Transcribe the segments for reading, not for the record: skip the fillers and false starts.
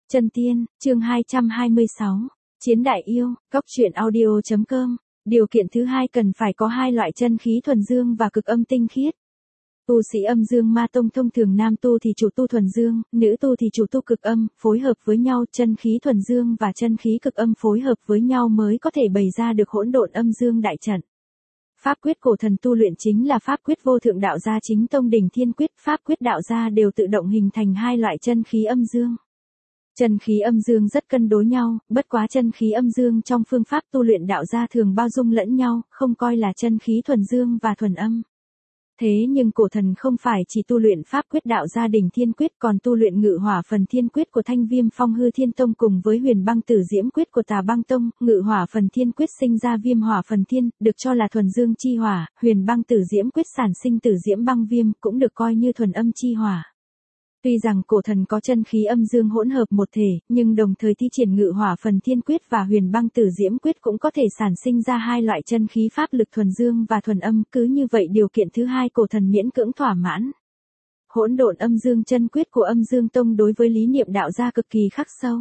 Chân tiên, chương 226. Chiến đại yêu, góc truyện audio.com. Điều kiện thứ hai cần phải có hai loại chân khí thuần dương và cực âm tinh khiết. Tu sĩ âm dương ma tông thông thường nam tu thì chủ tu thuần dương, nữ tu thì chủ tu cực âm, phối hợp với nhau, chân khí thuần dương và chân khí cực âm phối hợp với nhau mới có thể bày ra được hỗn độn âm dương đại trận. Pháp quyết cổ thần tu luyện chính là pháp quyết vô thượng đạo gia chính tông đỉnh thiên quyết, pháp quyết đạo gia đều tự động hình thành hai loại chân khí âm dương. Chân khí âm dương rất cân đối nhau, bất quá chân khí âm dương trong phương pháp tu luyện đạo gia thường bao dung lẫn nhau, không coi là chân khí thuần dương và thuần âm. Thế nhưng cổ thần không phải chỉ tu luyện pháp quyết đạo gia đỉnh thiên quyết còn tu luyện ngự hỏa phần thiên quyết của Thanh Viêm Phong Hư Thiên Tông cùng với huyền băng tử diễm quyết của Tà Băng Tông, ngự hỏa phần thiên quyết sinh ra viêm hỏa phần thiên, được cho là thuần dương chi hỏa, huyền băng tử diễm quyết sản sinh tử diễm băng viêm, cũng được coi như thuần âm chi hỏa. Tuy rằng cổ thần có chân khí âm dương hỗn hợp một thể, nhưng đồng thời thi triển ngự hỏa phần thiên quyết và huyền băng tử diễm quyết cũng có thể sản sinh ra hai loại chân khí pháp lực thuần dương và thuần âm, cứ như vậy điều kiện thứ hai cổ thần miễn cưỡng thỏa mãn. Hỗn độn âm dương chân quyết của Âm Dương Tông đối với lý niệm đạo gia cực kỳ khắc sâu.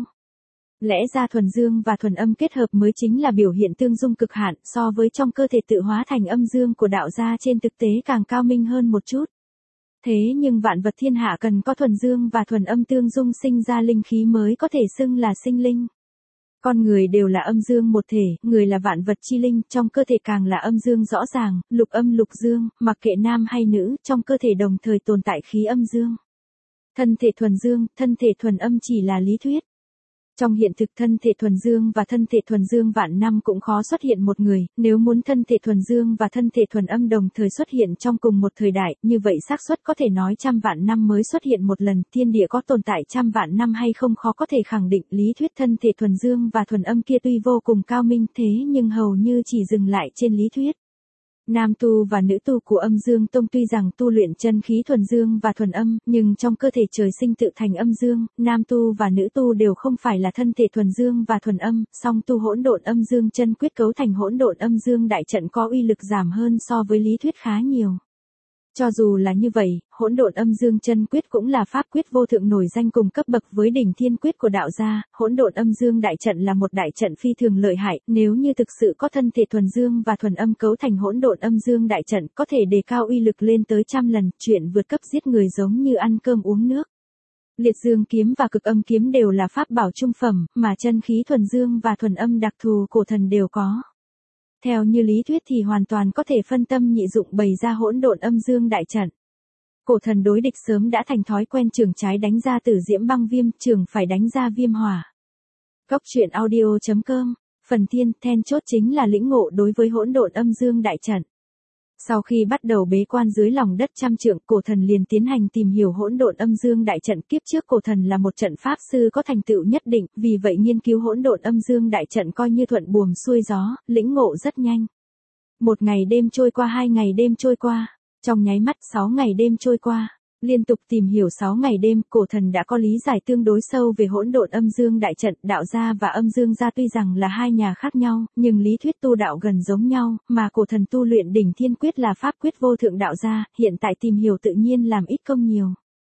Lẽ ra thuần dương và thuần âm kết hợp mới chính là biểu hiện tương dung cực hạn, so với trong cơ thể tự hóa thành âm dương của đạo gia trên thực tế càng cao minh hơn một chút. Thế nhưng vạn vật thiên hạ cần có thuần dương và thuần âm tương dung sinh ra linh khí mới có thể xưng là sinh linh. Con người đều là âm dương một thể, người là vạn vật chi linh, trong cơ thể càng là âm dương rõ ràng, lục âm lục dương, mặc kệ nam hay nữ, trong cơ thể đồng thời tồn tại khí âm dương. Thân thể thuần dương, thân thể thuần âm chỉ là lý thuyết. Trong hiện thực thân thể thuần dương và thân thể thuần dương vạn năm cũng khó xuất hiện một người, nếu muốn thân thể thuần dương và thân thể thuần âm đồng thời xuất hiện trong cùng một thời đại, như vậy xác suất có thể nói trăm vạn năm mới xuất hiện một lần, thiên địa có tồn tại trăm vạn năm hay không khó có thể khẳng định, lý thuyết thân thể thuần dương và thuần âm kia tuy vô cùng cao minh thế nhưng hầu như chỉ dừng lại trên lý thuyết. Nam tu và nữ tu của Âm Dương Tông tuy rằng tu luyện chân khí thuần dương và thuần âm, nhưng trong cơ thể trời sinh tự thành âm dương, nam tu và nữ tu đều không phải là thân thể thuần dương và thuần âm, song tu hỗn độn âm dương chân quyết cấu thành hỗn độn âm dương đại trận có uy lực giảm hơn so với lý thuyết khá nhiều. Cho dù là như vậy, hỗn độn âm dương chân quyết cũng là pháp quyết vô thượng nổi danh cùng cấp bậc với đỉnh thiên quyết của đạo gia, hỗn độn âm dương đại trận là một đại trận phi thường lợi hại, nếu như thực sự có thân thể thuần dương và thuần âm cấu thành hỗn độn âm dương đại trận, có thể đề cao uy lực lên tới 100 lần, chuyện vượt cấp giết người giống như ăn cơm uống nước. Liệt dương kiếm và cực âm kiếm đều là pháp bảo trung phẩm, mà chân khí thuần dương và thuần âm đặc thù cổ thần đều có. Theo như lý thuyết thì hoàn toàn có thể phân tâm nhị dụng bày ra hỗn độn âm dương đại trận. Cổ thần đối địch sớm đã thành thói quen trường trái đánh ra tử diễm băng viêm, trường phải đánh ra viêm hỏa. Góc truyện audio.com. Phần thiên, then chốt chính là lĩnh ngộ đối với hỗn độn âm dương đại trận. Sau khi bắt đầu bế quan dưới lòng đất trăm trượng, cổ thần liền tiến hành tìm hiểu hỗn độn âm dương đại trận. Kiếp trước cổ thần là một trận pháp sư có thành tựu nhất định, vì vậy nghiên cứu hỗn độn âm dương đại trận coi như thuận buồm xuôi gió, lĩnh ngộ rất nhanh. Một ngày đêm trôi qua, 2 ngày đêm trôi qua, trong nháy mắt 6 ngày đêm trôi qua. Liên tục tìm hiểu 6 ngày đêm, cổ thần đã có lý giải tương đối sâu về hỗn độn âm dương đại trận. Đạo gia và âm dương gia tuy rằng là hai nhà khác nhau, nhưng lý thuyết tu đạo gần giống nhau, mà cổ thần tu luyện đỉnh thiên quyết là pháp quyết vô thượng đạo gia, hiện tại tìm hiểu tự nhiên làm ít công nhiều.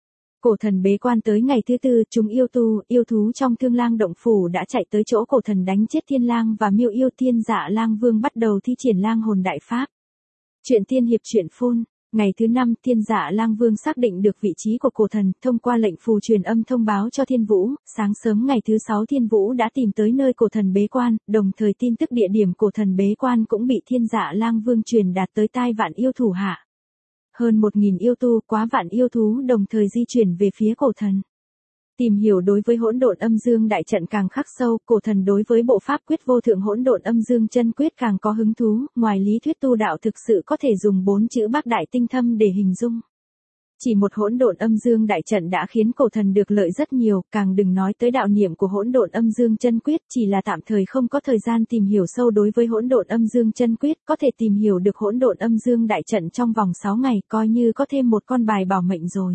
Cổ thần bế quan tới ngày thứ tư, chúng yêu thú trong Thương Lang động phủ đã chạy tới chỗ cổ thần đánh chết Thiên Lang và Miêu yêu. Thiên Dạ Lang Vương bắt đầu thi triển lang hồn đại pháp. Chuyện tiên hiệp truyện phun. Ngày thứ 5, Thiên Dạ Lang Vương xác định được vị trí của cổ thần, thông qua lệnh phù truyền âm thông báo cho Thiên Vũ, sáng sớm ngày thứ 6 Thiên Vũ đã tìm tới nơi cổ thần bế quan, đồng thời tin tức địa điểm cổ thần bế quan cũng bị Thiên Dạ Lang Vương truyền đạt tới tai vạn yêu thủ hạ. Hơn 1000 yêu tu, quá vạn yêu thú đồng thời di chuyển về phía cổ thần. Tìm hiểu đối với hỗn độn âm dương đại trận càng khắc sâu, cổ thần đối với bộ pháp quyết vô thượng hỗn độn âm dương chân quyết càng có hứng thú, ngoài lý thuyết tu đạo thực sự có thể dùng 4 chữ bác đại tinh thâm để hình dung. Chỉ một hỗn độn âm dương đại trận đã khiến cổ thần được lợi rất nhiều, càng đừng nói tới đạo niệm của hỗn độn âm dương chân quyết, chỉ là tạm thời không có thời gian tìm hiểu sâu đối với hỗn độn âm dương chân quyết, có thể tìm hiểu được hỗn độn âm dương đại trận trong vòng 6 ngày, coi như có thêm một con bài bảo mệnh rồi.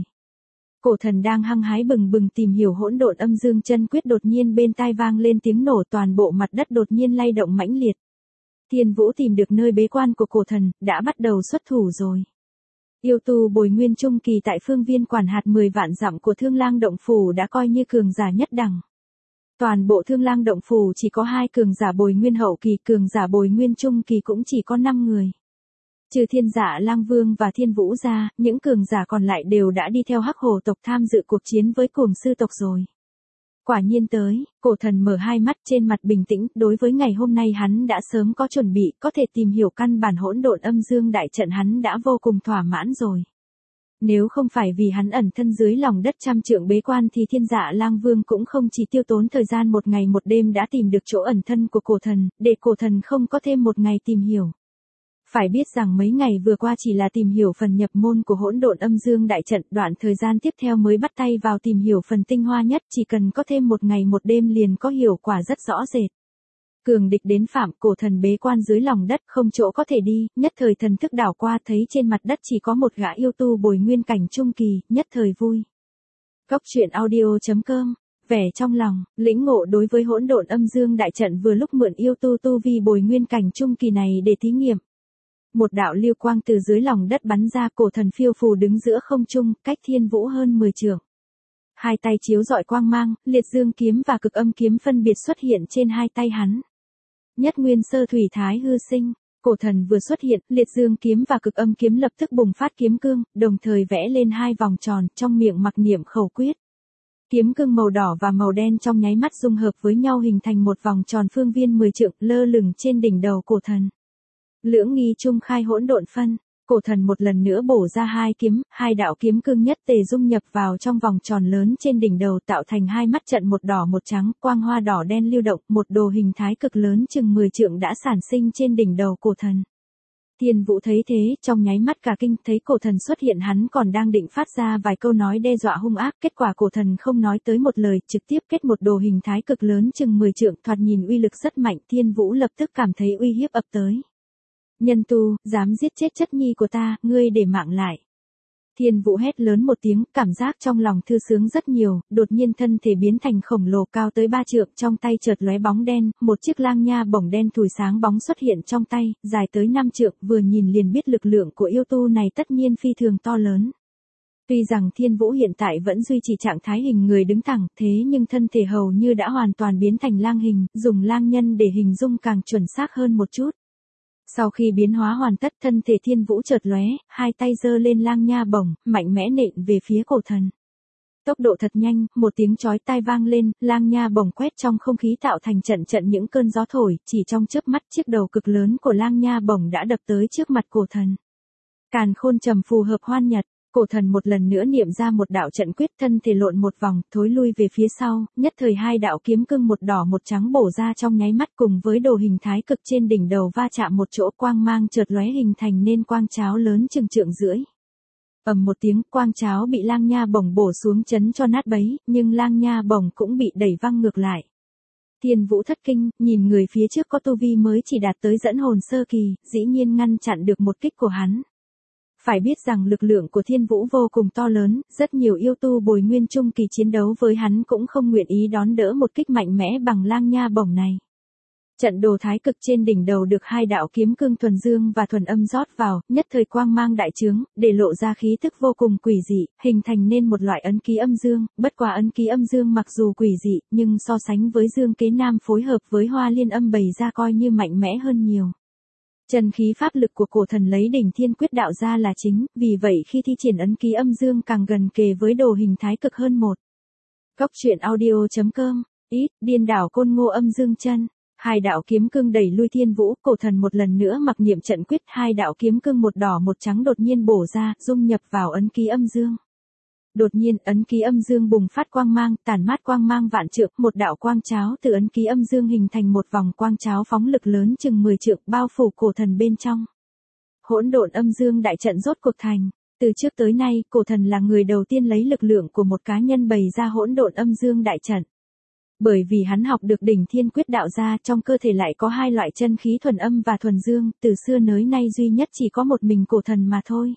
Cổ thần đang hăng hái bừng bừng tìm hiểu hỗn độn âm dương chân quyết, đột nhiên bên tai vang lên tiếng nổ, toàn bộ mặt đất đột nhiên lay động mãnh liệt. Thiên Vũ tìm được nơi bế quan của cổ thần, đã bắt đầu xuất thủ rồi. Yêu tu bồi nguyên trung kỳ tại phương viên quản hạt 10 vạn dặm của Thương Lang động phủ đã coi như cường giả nhất đẳng. Toàn bộ Thương Lang động phủ chỉ có 2 cường giả bồi nguyên hậu kỳ, cường giả bồi nguyên trung kỳ cũng chỉ có 5 người. Trừ Thiên Dạ Lang Vương và Thiên Vũ ra, những cường giả còn lại đều đã đi theo Hắc Hổ tộc tham dự cuộc chiến với Cuồng Sư tộc rồi. Quả nhiên tới, Cổ Thần mở hai mắt trên mặt bình tĩnh, đối với ngày hôm nay hắn đã sớm có chuẩn bị, có thể tìm hiểu căn bản hỗn độn âm dương đại trận hắn đã vô cùng thỏa mãn rồi. Nếu không phải vì hắn ẩn thân dưới lòng đất trăm trượng bế quan thì Thiên Dạ Lang Vương cũng không chỉ tiêu tốn thời gian một ngày một đêm đã tìm được chỗ ẩn thân của Cổ Thần, để Cổ Thần không có thêm một ngày tìm hiểu. Phải biết rằng mấy ngày vừa qua chỉ là tìm hiểu phần nhập môn của hỗn độn âm dương đại trận, đoạn thời gian tiếp theo mới bắt tay vào tìm hiểu phần tinh hoa nhất, chỉ cần có thêm một ngày một đêm liền có hiệu quả rất rõ rệt. Cường địch đến phạm, Cổ Thần bế quan dưới lòng đất không chỗ có thể đi, nhất thời thần thức đảo qua thấy trên mặt đất chỉ có một gã yêu tu bồi nguyên cảnh trung kỳ, nhất thời vui. Góc truyện audio.com, vẻ trong lòng, lĩnh ngộ đối với hỗn độn âm dương đại trận vừa lúc mượn yêu tu vi bồi nguyên cảnh trung kỳ này để thí nghiệm. Một đạo lưu quang từ dưới lòng đất bắn ra, Cổ Thần phiêu phù đứng giữa không trung, cách Thiên Vũ hơn 10 trượng. Hai tay chiếu rọi quang mang, liệt dương kiếm và cực âm kiếm phân biệt xuất hiện trên hai tay hắn. Nhất nguyên sơ thủy thái hư sinh, Cổ Thần vừa xuất hiện, liệt dương kiếm và cực âm kiếm lập tức bùng phát kiếm cương, đồng thời vẽ lên hai vòng tròn, trong miệng mặc niệm khẩu quyết. Kiếm cương màu đỏ và màu đen trong nháy mắt dung hợp với nhau hình thành một vòng tròn phương viên 10 trượng lơ lửng trên đỉnh đầu Cổ Thần. Lưỡng nghi trung khai hỗn độn phân, Cổ Thần một lần nữa bổ ra hai kiếm, hai đạo kiếm cương nhất tề dung nhập vào trong vòng tròn lớn trên đỉnh đầu tạo thành hai mắt trận một đỏ một trắng, quang hoa đỏ đen lưu động, một đồ hình thái cực lớn chừng 10 trượng đã sản sinh trên đỉnh đầu Cổ Thần. Thiên Vũ thấy thế, trong nháy mắt cả kinh, thấy Cổ Thần xuất hiện hắn còn đang định phát ra vài câu nói đe dọa hung ác, kết quả Cổ Thần không nói tới một lời, trực tiếp kết một đồ hình thái cực lớn chừng 10 trượng, thoạt nhìn uy lực rất mạnh, Thiên Vũ lập tức cảm thấy uy hiếp ập tới. Nhân tu, dám giết chết chất nhi của ta, ngươi để mạng lại. Thiên Vũ hét lớn một tiếng, cảm giác trong lòng thư sướng rất nhiều, đột nhiên thân thể biến thành khổng lồ cao tới 3 trượng, trong tay chợt lóe bóng đen, một chiếc lang nha bổng đen thùi sáng bóng xuất hiện trong tay, dài tới 5 trượng, vừa nhìn liền biết lực lượng của yêu tu này tất nhiên phi thường to lớn. Tuy rằng Thiên Vũ hiện tại vẫn duy trì trạng thái hình người đứng thẳng, thế nhưng thân thể hầu như đã hoàn toàn biến thành lang hình, dùng lang nhân để hình dung càng chuẩn xác hơn một chút. Sau khi biến hóa hoàn tất, thân thể Thiên Vũ chợt lóe, hai tay giơ lên lang nha bổng, mạnh mẽ nện về phía Cổ Thần. Tốc độ thật nhanh, một tiếng chói tai vang lên, lang nha bổng quét trong không khí tạo thành trận trận những cơn gió thổi, chỉ trong chớp mắt chiếc đầu cực lớn của lang nha bổng đã đập tới trước mặt Cổ Thần. Càn khôn trầm phù hợp hoan nhật. Cổ Thần một lần nữa niệm ra một đạo trận quyết, thân thể lộn một vòng, thối lui về phía sau, nhất thời hai đạo kiếm cương một đỏ một trắng bổ ra trong nháy mắt cùng với đồ hình thái cực trên đỉnh đầu va chạm một chỗ, quang mang chợt lóe hình thành nên quang cháo lớn chừng trượng rưỡi. Ầm một tiếng, quang cháo bị lang nha bổng bổ xuống chấn cho nát bấy, nhưng lang nha bổng cũng bị đẩy văng ngược lại. Thiên Vũ thất kinh, nhìn người phía trước có tu vi mới chỉ đạt tới dẫn hồn sơ kỳ, dĩ nhiên ngăn chặn được một kích của hắn. Phải biết rằng lực lượng của Thiên Vũ vô cùng to lớn, rất nhiều yêu tu bồi nguyên trung kỳ chiến đấu với hắn cũng không nguyện ý đón đỡ một kích mạnh mẽ bằng lang nha bổng này. Trận đồ thái cực trên đỉnh đầu được hai đạo kiếm cương thuần dương và thuần âm rót vào, nhất thời quang mang đại trướng, để lộ ra khí thức vô cùng quỷ dị, hình thành nên một loại ấn ký âm dương, bất quá ấn ký âm dương mặc dù quỷ dị, nhưng so sánh với dương kế nam phối hợp với hoa liên âm bày ra coi như mạnh mẽ hơn nhiều. Chân khí pháp lực của Cổ Thần lấy đỉnh thiên quyết đạo ra là chính, vì vậy khi thi triển ấn ký âm dương càng gần kề với đồ hình thái cực hơn một. Góc truyện audio.com, ít, điên đảo côn ngô âm dương chân. Hai đạo kiếm cương đẩy lui Thiên Vũ, Cổ Thần một lần nữa mặc niệm trận quyết, hai đạo kiếm cương một đỏ một trắng đột nhiên bổ ra, dung nhập vào ấn ký âm dương. Đột nhiên, ấn ký âm dương bùng phát quang mang, tản mát quang mang vạn trượng, một đạo quang cháo từ ấn ký âm dương hình thành một vòng quang cháo phóng lực lớn chừng 10 trượng, bao phủ Cổ Thần bên trong. Hỗn độn âm dương đại trận rốt cuộc thành. Từ trước tới nay, Cổ Thần là người đầu tiên lấy lực lượng của một cá nhân bày ra hỗn độn âm dương đại trận. Bởi vì hắn học được đỉnh thiên quyết đạo ra, trong cơ thể lại có hai loại chân khí thuần âm và thuần dương, từ xưa tới nay duy nhất chỉ có một mình Cổ Thần mà thôi.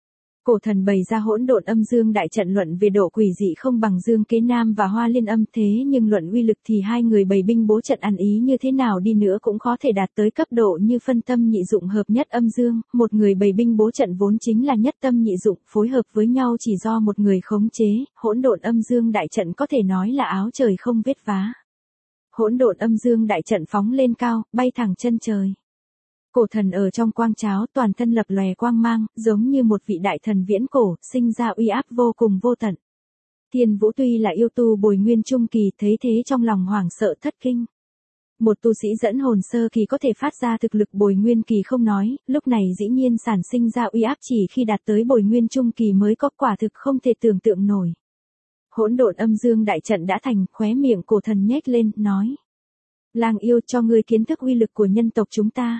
Cổ Thần bày ra hỗn độn âm dương đại trận luận về độ quỷ dị không bằng dương kế nam và hoa liên âm, thế nhưng luận uy lực thì hai người bày binh bố trận ăn ý như thế nào đi nữa cũng khó thể đạt tới cấp độ như phân tâm nhị dụng hợp nhất âm dương, một người bày binh bố trận vốn chính là nhất tâm nhị dụng, phối hợp với nhau chỉ do một người khống chế, hỗn độn âm dương đại trận có thể nói là áo trời không vết vá. Hỗn độn âm dương đại trận phóng lên cao, bay thẳng chân trời. Cổ thần ở trong quang cháo toàn thân lập lòe quang mang, giống như một vị đại thần viễn cổ, sinh ra uy áp vô cùng vô tận. Thiên Vũ tuy là yêu tu bồi nguyên trung kỳ, thấy thế trong lòng hoảng sợ thất kinh. Một tu sĩ dẫn hồn sơ kỳ có thể phát ra thực lực bồi nguyên kỳ không nói, lúc này dĩ nhiên sản sinh ra uy áp chỉ khi đạt tới bồi nguyên trung kỳ mới có, quả thực không thể tưởng tượng nổi. Hỗn độn âm dương đại trận đã thành, khóe miệng cổ thần nhếch lên, nói. Lang yêu, cho ngươi kiến thức uy lực của nhân tộc chúng ta.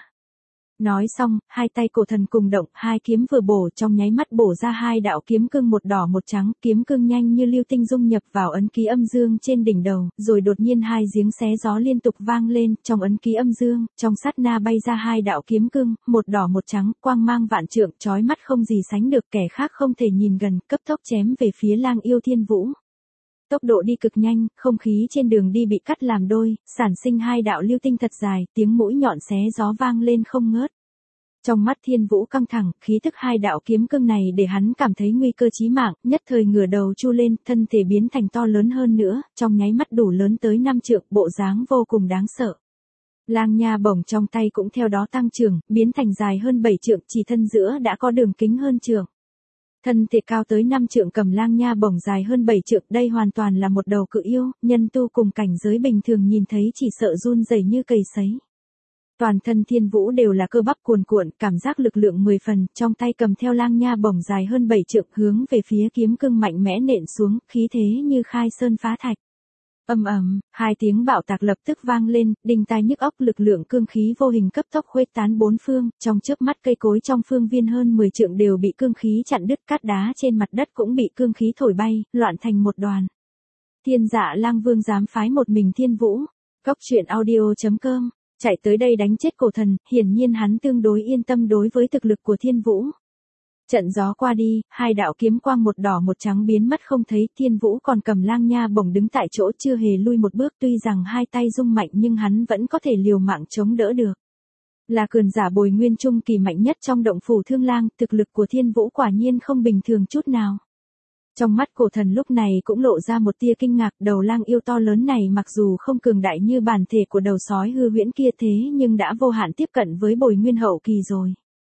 Nói xong, hai tay cổ thần cùng động, hai kiếm vừa bổ, trong nháy mắt bổ ra hai đạo kiếm cương, một đỏ một trắng, kiếm cương nhanh như lưu tinh dung nhập vào ấn ký âm dương trên đỉnh đầu, rồi đột nhiên hai giếng xé gió liên tục vang lên, trong ấn ký âm dương, trong sát na bay ra hai đạo kiếm cương, một đỏ một trắng, quang mang vạn trượng, chói mắt không gì sánh được, kẻ khác không thể nhìn gần, cấp tốc chém về phía Lang yêu Thiên Vũ. Tốc độ đi cực nhanh, không khí trên đường đi bị cắt làm đôi, sản sinh hai đạo lưu tinh thật dài, tiếng mũi nhọn xé gió vang lên không ngớt. Trong mắt Thiên Vũ căng thẳng, khí thức hai đạo kiếm cương này để hắn cảm thấy nguy cơ chí mạng, nhất thời ngửa đầu chu lên, thân thể biến thành to lớn hơn nữa, trong nháy mắt đủ lớn tới 5 trượng, bộ dáng vô cùng đáng sợ. Lang nha bổng trong tay cũng theo đó tăng trưởng, biến thành dài hơn 7 trượng, chỉ thân giữa đã có đường kính hơn trượng. Thân thể cao tới 5 trượng cầm lang nha bổng dài hơn 7 trượng, đây hoàn toàn là một đầu cự yêu, nhân tu cùng cảnh giới bình thường nhìn thấy chỉ sợ run rẩy như cầy sấy. Toàn thân Thiên Vũ đều là cơ bắp cuồn cuộn, cảm giác lực lượng 10 phần, trong tay cầm theo lang nha bổng dài hơn 7 trượng, hướng về phía kiếm cương mạnh mẽ nện xuống, khí thế như khai sơn phá thạch. Ầm ầm, hai tiếng bạo tạc lập tức vang lên, đinh tai nhức óc, lực lượng cương khí vô hình cấp tốc khuếch tán bốn phương, trong chớp mắt cây cối trong phương viên hơn 10 trượng đều bị cương khí chặn đứt, cát đá trên mặt đất cũng bị cương khí thổi bay, loạn thành một đoàn. Thiên Dạ Lang Vương dám phái một mình Thiên Vũ. Góc truyện audio.com, chạy tới đây đánh chết cổ thần, hiển nhiên hắn tương đối yên tâm đối với thực lực của Thiên Vũ. Trận gió qua đi, hai đạo kiếm quang một đỏ một trắng biến mất không thấy, Thiên Vũ còn cầm lang nha bổng đứng tại chỗ chưa hề lui một bước, tuy rằng hai tay rung mạnh nhưng hắn vẫn có thể liều mạng chống đỡ được. Là cường giả bồi nguyên trung kỳ mạnh nhất trong động phủ Thương Lang, thực lực của Thiên Vũ quả nhiên không bình thường chút nào. Trong mắt cổ thần lúc này cũng lộ ra một tia kinh ngạc, đầu lang yêu to lớn này mặc dù không cường đại như bản thể của đầu sói hư huyễn kia thế nhưng đã vô hạn tiếp cận với bồi nguyên hậu kỳ rồi.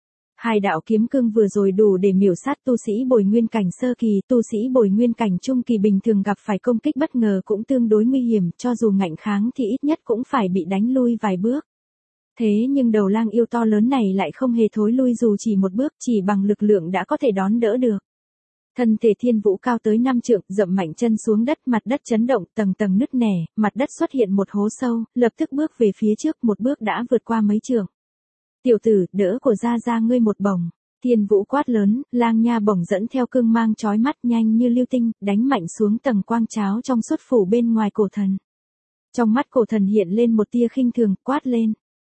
Hai đạo kiếm cương vừa rồi đủ để miểu sát tu sĩ bồi nguyên cảnh sơ kỳ, tu sĩ bồi nguyên cảnh trung kỳ bình thường gặp phải công kích bất ngờ cũng tương đối nguy hiểm, cho dù ngạnh kháng thì ít nhất cũng phải bị đánh lui vài bước. Thế nhưng đầu lang yêu to lớn này lại không hề thối lui dù chỉ một bước, chỉ bằng lực lượng đã có thể đón đỡ được. Thân thể Thiên Vũ cao tới 5 trượng, dậm mạnh chân xuống đất, mặt đất chấn động, tầng tầng nứt nẻ, mặt đất xuất hiện một hố sâu, lập tức bước về phía trước, một bước đã vượt qua mấy trượng. Tiểu tử, đỡ của gia ngươi một bổng. Thiên Vũ quát lớn, lang nha bổng dẫn theo cương mang chói mắt nhanh như lưu tinh, đánh mạnh xuống tầng quang cháo trong suốt phủ bên ngoài cổ thần. Trong mắt cổ thần hiện lên một tia khinh thường, quát lên.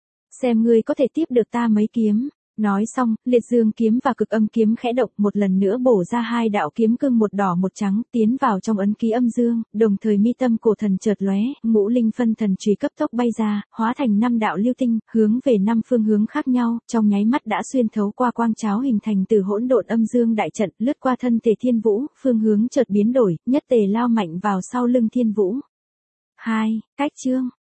Xem ngươi có thể tiếp được ta mấy kiếm. Nói xong, liệt dương kiếm và cực âm kiếm khẽ động, một lần nữa bổ ra hai đạo kiếm cương một đỏ một trắng, tiến vào trong ấn ký âm dương, đồng thời mi tâm cổ thần chợt lóe, ngũ linh phân thần chùy cấp tốc bay ra, hóa thành 5 đạo lưu tinh, hướng về 5 phương hướng khác nhau, trong nháy mắt đã xuyên thấu qua quang cháo hình thành từ hỗn độn âm dương đại trận, lướt qua thân thể Thiên Vũ, phương hướng chợt biến đổi, nhất tề lao mạnh vào sau lưng Thiên Vũ. 2. Cách chương